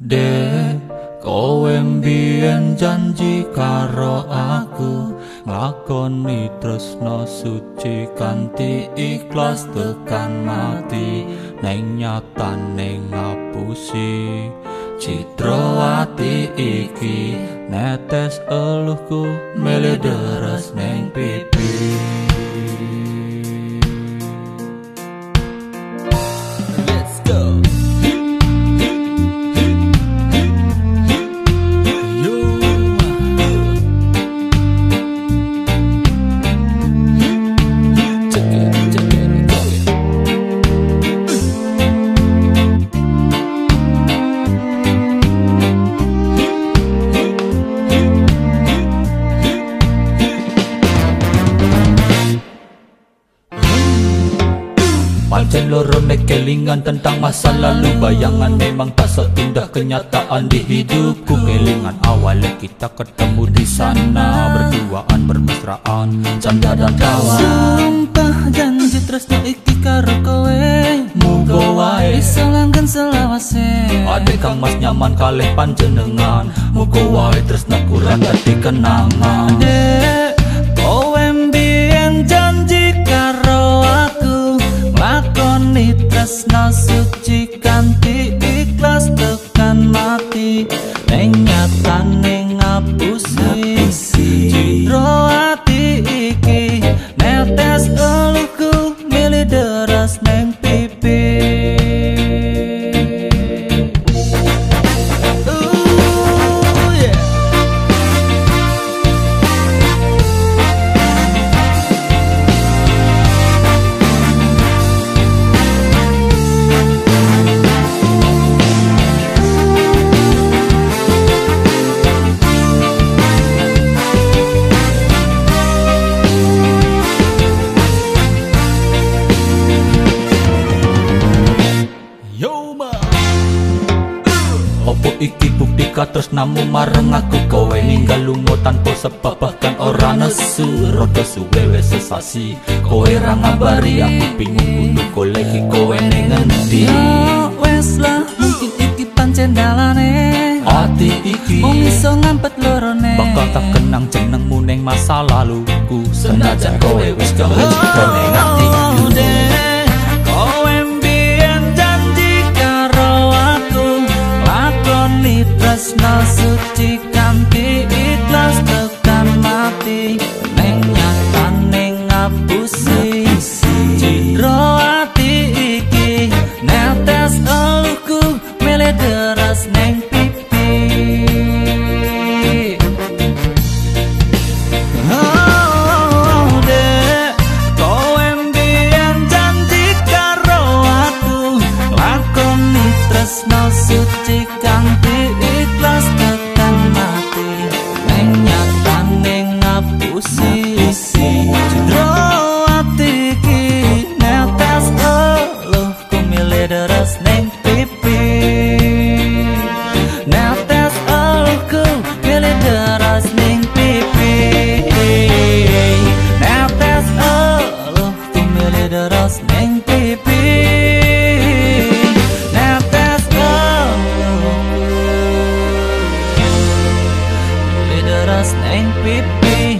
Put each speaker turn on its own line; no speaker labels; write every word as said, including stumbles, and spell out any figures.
Dek, kowe mbiyen janji karo aku nglakoni tresno suci kanthi ikhlas tekan mati. Neng nyatane ngapusi citra ati iki, netes eluhku mele deres neng pipi. Pancen loro nek kelingan tentang masa lalu, bayangan memang tak seindah kenyataan di hidupku. Kelingan awalnya kita ketemu di sana, berduaan bermesraan, canda dan tawa.
Sumpah janji tresno iki karo kowe,
muga wae
bisa langgeng selawase.
Ade kang mas nyaman kalih panjenengan, muga wae tresno kurang dadi kenangan.
Dek, kowe mbiyen janji karo aku lakoni tresno suci kanthi ikhlas tekan mati. Neng nyatane ngapusi citra ati iki, netes eluhku milih deras neng pipi. Ooh, yeah.
Opo iki bukti katresnamu marang aku, kowe ninggal lunga tanpa sebab bahkan ora nesu. Rada suwe wis sesasi kowe ra ngabari aku, bingung kudu goleki kowe ning endi.
Ya wes lah, mungkin iki pancen dalane
Ati iki
wong iso ngampet lorone,
bakal tak kenang jenengmu ning masa laluku, senajan kowe wis gawe citra ning ati.
Dek, kowe mbiyen janji karo aku lakoni tresno suci kanthi ikhlas tekan mati. Neng nyatane ngapusi citra ati iki, netes eluhku milih deras neng pipi. Oh, dek, kowe mbiyen janji karo aku lakoni tresno suci kanthi ikhlas tekan mati. Neng nyatane ngapusi citra ati iki, netes eluhku milih deras neng pipi. Netes eluhku milih deras neng pipi. Netes eluhku milih deras neng pipi. Netes eluhku milih deras neng pipi.